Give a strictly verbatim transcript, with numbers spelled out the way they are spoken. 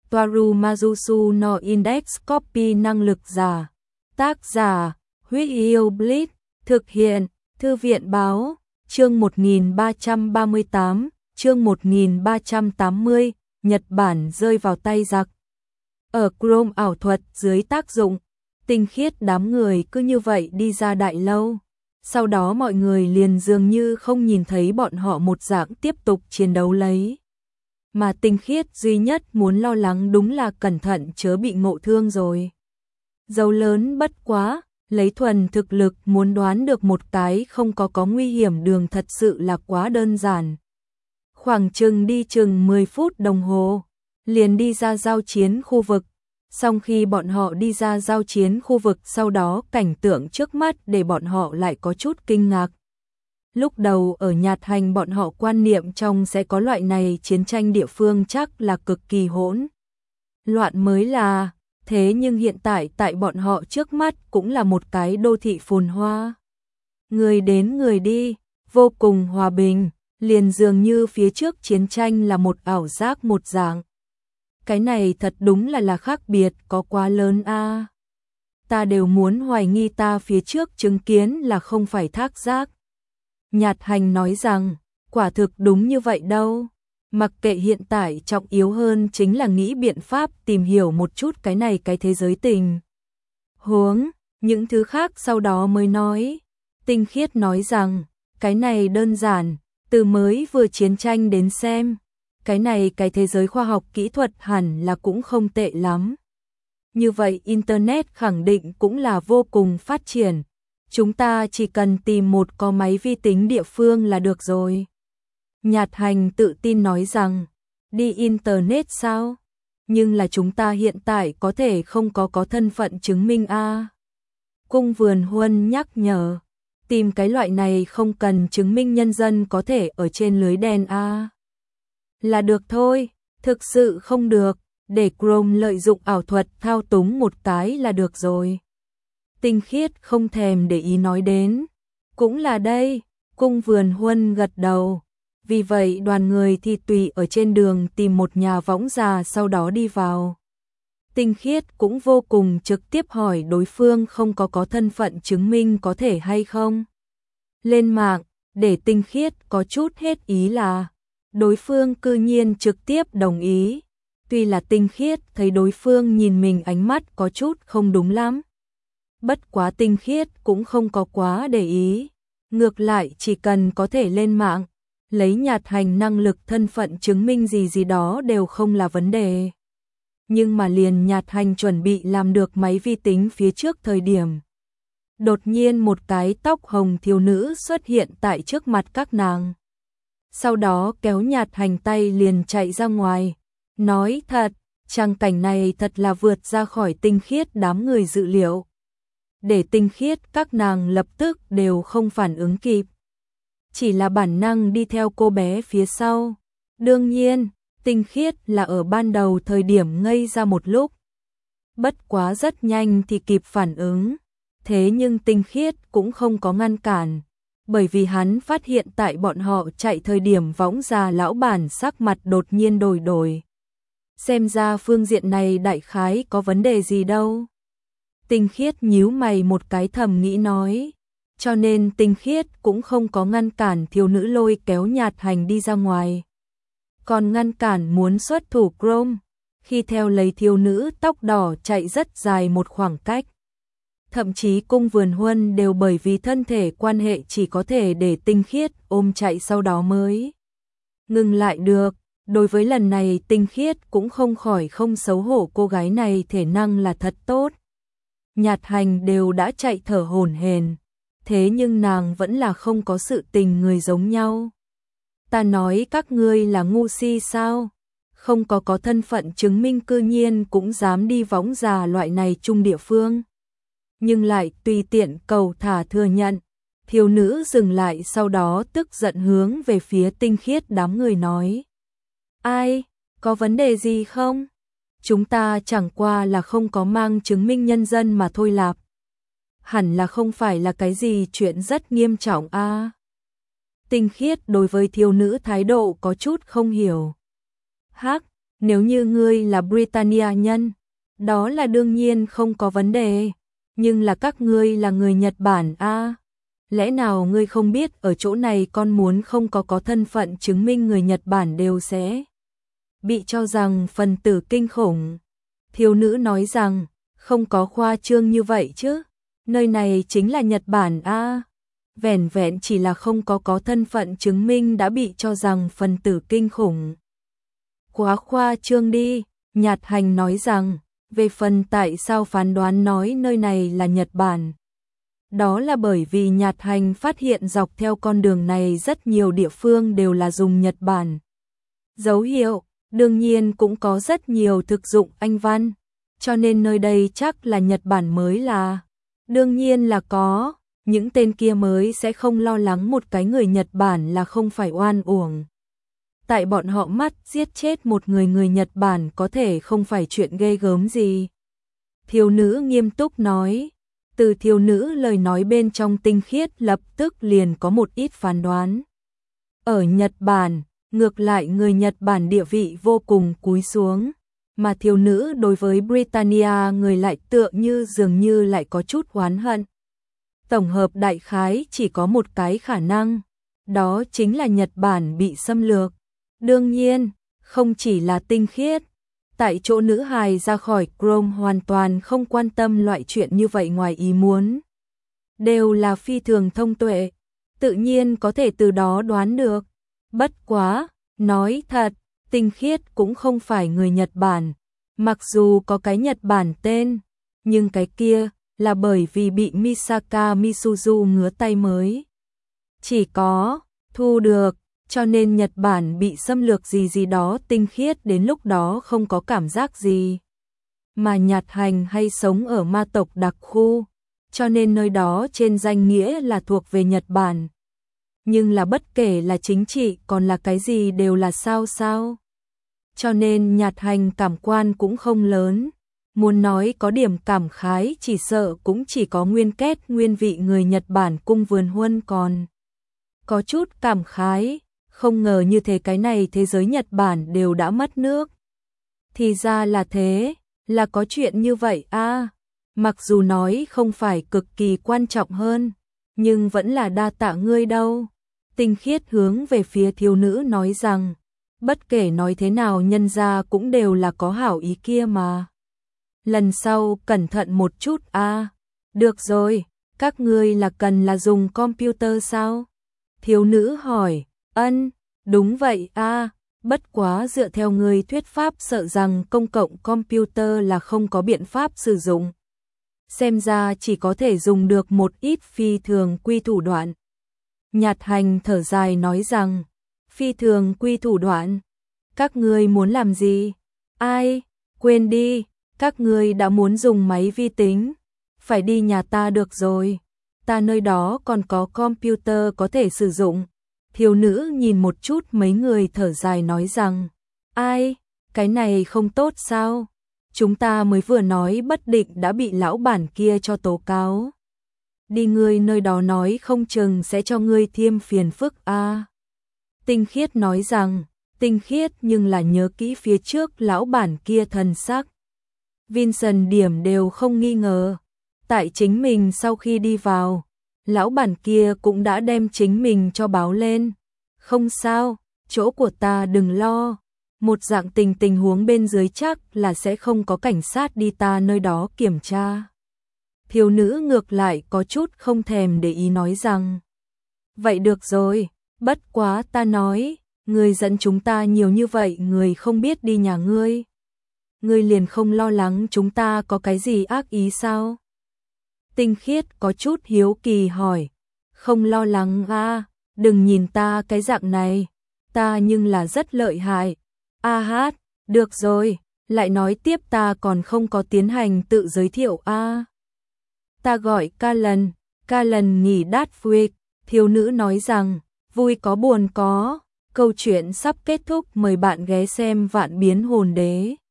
Toaru Majusu no Index Copy năng lực giả. Tác giả, Huyết Yêu Blitz, thực hiện, Thư viện báo, chương một nghìn ba trăm ba mươi tám, chương một nghìn ba trăm tám mươi, Nhật Bản rơi vào tay giặc. Ở Chrome ảo thuật dưới tác dụng, tinh khiết đám người cứ như vậy đi ra đại lâu. Sau đó mọi người liền dường như không nhìn thấy bọn họ một dạng tiếp tục chiến đấu lấy. Mà tinh khiết duy nhất muốn lo lắng đúng là cẩn thận chớ bị ngộ thương rồi. Dấu lớn bất quá, lấy thuần thực lực muốn đoán được một cái không có có nguy hiểm đường thật sự là quá đơn giản. Khoảng chừng đi chừng mười phút đồng hồ, liền đi ra giao chiến khu vực. Sau khi bọn họ đi ra giao chiến khu vực sau đó cảnh tượng trước mắt để bọn họ lại có chút kinh ngạc. Lúc đầu ở Nhạt Hành bọn họ quan niệm trong sẽ có loại này chiến tranh địa phương chắc là cực kỳ hỗn loạn mới là, thế nhưng hiện tại tại bọn họ trước mắt cũng là một cái đô thị phồn hoa. Người đến người đi, vô cùng hòa bình, liền dường như phía trước chiến tranh là một ảo giác một dạng. Cái này thật đúng là là khác biệt có quá lớn a. À. Ta đều muốn hoài nghi ta phía trước chứng kiến là không phải thác giác. Nhạt Hành nói rằng, quả thực đúng như vậy đâu. Mặc kệ hiện tại trọng yếu hơn chính là nghĩ biện pháp tìm hiểu một chút cái này cái thế giới tình huống, những thứ khác sau đó mới nói. Tinh khiết nói rằng, cái này đơn giản, từ mới vừa chiến tranh đến xem. Cái này cái thế giới khoa học kỹ thuật hẳn là cũng không tệ lắm. Như vậy Internet khẳng định cũng là vô cùng phát triển. Chúng ta chỉ cần tìm một có máy vi tính địa phương là được rồi. Nhạt Hành tự tin nói rằng, đi Internet sao? Nhưng là chúng ta hiện tại có thể không có có thân phận chứng minh a. À. Cung Vườn Huân nhắc nhở, tìm cái loại này không cần chứng minh nhân dân có thể ở trên lưới đen a. À. Là được thôi, thực sự không được, để Chrome lợi dụng ảo thuật thao túng một cái là được rồi. Tinh khiết không thèm để ý nói đến. Cũng là đây, Cung Vườn Huân gật đầu. Vì vậy đoàn người thì tùy ở trên đường tìm một nhà võng già sau đó đi vào. Tinh khiết cũng vô cùng trực tiếp hỏi đối phương không có có thân phận chứng minh có thể hay không. Lên mạng, để tinh khiết có chút hết ý là, đối phương cư nhiên trực tiếp đồng ý. Tuy là tinh khiết thấy đối phương nhìn mình ánh mắt có chút không đúng lắm. Bất quá tinh khiết cũng không có quá để ý. Ngược lại chỉ cần có thể lên mạng, lấy Nhạt Hành năng lực thân phận chứng minh gì gì đó đều không là vấn đề. Nhưng mà liền Nhạt Hành chuẩn bị làm được máy vi tính phía trước thời điểm. Đột nhiên một cái tóc hồng thiếu nữ xuất hiện tại trước mặt các nàng. Sau đó kéo Nhạt Hành tay liền chạy ra ngoài. Nói thật, trang cảnh này thật là vượt ra khỏi tinh khiết đám người dự liệu. Để tinh khiết các nàng lập tức đều không phản ứng kịp. Chỉ là bản năng đi theo cô bé phía sau. Đương nhiên, tinh khiết là ở ban đầu thời điểm ngây ra một lúc. Bất quá rất nhanh thì kịp phản ứng. Thế nhưng tinh khiết cũng không có ngăn cản. Bởi vì hắn phát hiện tại bọn họ chạy thời điểm võng già lão bản sắc mặt đột nhiên đổi đổi. Xem ra phương diện này đại khái có vấn đề gì đâu. Tinh khiết nhíu mày một cái thầm nghĩ nói. Cho nên tinh khiết cũng không có ngăn cản thiếu nữ lôi kéo Nhạt Hành đi ra ngoài. Còn ngăn cản muốn xuất thủ Chrome, khi theo lấy thiếu nữ tóc đỏ chạy rất dài một khoảng cách. Thậm chí Cung Vườn Huân đều bởi vì thân thể quan hệ chỉ có thể để tinh khiết ôm chạy sau đó mới ngừng lại được. Đối với lần này tinh khiết cũng không khỏi không xấu hổ, cô gái này thể năng là thật tốt. Nhạt Hành đều đã chạy thở hổn hển, thế nhưng nàng vẫn là không có sự tình người giống nhau. Ta nói các ngươi là ngu si sao? Không có có thân phận chứng minh cư nhiên cũng dám đi võng già loại này chung địa phương. Nhưng lại tùy tiện cầu thả thừa nhận. Thiếu nữ dừng lại sau đó tức giận hướng về phía tinh khiết đám người nói. Ai, có vấn đề gì không? Chúng ta chẳng qua là không có mang chứng minh nhân dân mà thôi lạp. Hẳn là không phải là cái gì chuyện rất nghiêm trọng a. À. Tinh khiết đối với thiếu nữ thái độ có chút không hiểu. Hắc, Nếu như ngươi là Britannia nhân, đó là đương nhiên không có vấn đề, nhưng là các ngươi là người Nhật Bản a, à? Lẽ nào ngươi không biết ở chỗ này con muốn không có có thân phận chứng minh người Nhật Bản đều sẽ bị cho rằng phần tử kinh khủng. Thiếu nữ nói rằng, không có khoa trương như vậy chứ, nơi này chính là Nhật Bản a, à? Vẻn vẹn chỉ là không có có thân phận chứng minh đã bị cho rằng phần tử kinh khủng. Quá khoa trương đi, Nhạt Hành nói rằng, về phần tại sao phán đoán nói nơi này là Nhật Bản. Đó là bởi vì Nhạt Hành phát hiện dọc theo con đường này rất nhiều địa phương đều là dùng Nhật Bản dấu hiệu, đương nhiên cũng có rất nhiều thực dụng Anh văn, cho nên nơi đây chắc là Nhật Bản mới là. Đương nhiên là có, những tên kia mới sẽ không lo lắng một cái người Nhật Bản là không phải oan uổng. Tại bọn họ mắt giết chết một người người Nhật Bản có thể không phải chuyện ghê gớm gì. Thiếu nữ nghiêm túc nói, từ thiếu nữ lời nói bên trong tinh khiết lập tức liền có một ít phán đoán. Ở Nhật Bản, ngược lại người Nhật Bản địa vị vô cùng cúi xuống, mà thiếu nữ đối với Britannia người lại tựa như dường như lại có chút oán hận. Tổng hợp đại khái chỉ có một cái khả năng, đó chính là Nhật Bản bị xâm lược. Đương nhiên, không chỉ là tinh khiết, tại chỗ nữ hài ra khỏi Chrome hoàn toàn không quan tâm loại chuyện như vậy ngoài ý muốn. Đều là phi thường thông tuệ, tự nhiên có thể từ đó đoán được. Bất quá, nói thật, tinh khiết cũng không phải người Nhật Bản, mặc dù có cái Nhật Bản tên, nhưng cái kia là bởi vì bị Misaka Misuzu ngứa tay mới. Chỉ có thu được, cho nên Nhật Bản bị xâm lược gì gì đó tinh khiết đến lúc đó không có cảm giác gì. Mà Nhạt Hành hay sống ở ma tộc đặc khu, cho nên nơi đó trên danh nghĩa là thuộc về Nhật Bản. Nhưng là bất kể là chính trị còn là cái gì đều là sao sao. Cho nên Nhạt Hành cảm quan cũng không lớn. Muốn nói có điểm cảm khái chỉ sợ cũng chỉ có nguyên kết nguyên vị người Nhật Bản cung vườn huân còn. Có chút cảm khái, không ngờ như thế cái này thế giới Nhật Bản đều đã mất nước. Thì ra là thế, là có chuyện như vậy a. À, mặc dù nói không phải cực kỳ quan trọng hơn, nhưng vẫn là đa tạ ngươi đâu. Tinh khiết hướng về phía thiếu nữ nói rằng, bất kể nói thế nào nhân gia cũng đều là có hảo ý kia mà. Lần sau cẩn thận một chút a. À, được rồi, các ngươi là cần là dùng computer sao? Thiếu nữ hỏi, ân, đúng vậy a. À, bất quá dựa theo người thuyết pháp sợ rằng công cộng computer là không có biện pháp sử dụng. Xem ra chỉ có thể dùng được một ít phi thường quy thủ đoạn. Nhạt Hành thở dài nói rằng, phi thường quy thủ đoạn, các ngươi muốn làm gì? Ai, quên đi, các ngươi đã muốn dùng máy vi tính, phải đi nhà ta được rồi, ta nơi đó còn có computer có thể sử dụng. Thiếu nữ nhìn một chút mấy người thở dài nói rằng, ai, cái này không tốt sao? Chúng ta mới vừa nói bất định đã bị lão bản kia cho tố cáo. Đi ngươi nơi đó nói không chừng sẽ cho ngươi thêm phiền phức a. À. Tinh khiết nói rằng, tinh khiết nhưng là nhớ kỹ phía trước lão bản kia thần sắc. Vincent điểm đều không nghi ngờ. Tại chính mình sau khi đi vào, lão bản kia cũng đã đem chính mình cho báo lên. Không sao, chỗ của ta đừng lo. Một dạng tình tình huống bên dưới chắc là sẽ không có cảnh sát đi ta nơi đó kiểm tra. Thiếu nữ ngược lại có chút không thèm để ý nói rằng, vậy được rồi, bất quá ta nói, người dẫn chúng ta nhiều như vậy người không biết đi nhà ngươi. Ngươi liền không lo lắng chúng ta có cái gì ác ý sao? Tinh khiết có chút hiếu kỳ hỏi, không lo lắng à, đừng nhìn ta cái dạng này, ta nhưng là rất lợi hại. A hát, được rồi, lại nói tiếp ta còn không có tiến hành tự giới thiệu a. À. Ta gọi Callan, Callan nghỉ đát Fuik, thiếu nữ nói rằng, vui có buồn có, câu chuyện sắp kết thúc mời bạn ghé xem Vạn Biến Hồn Đế.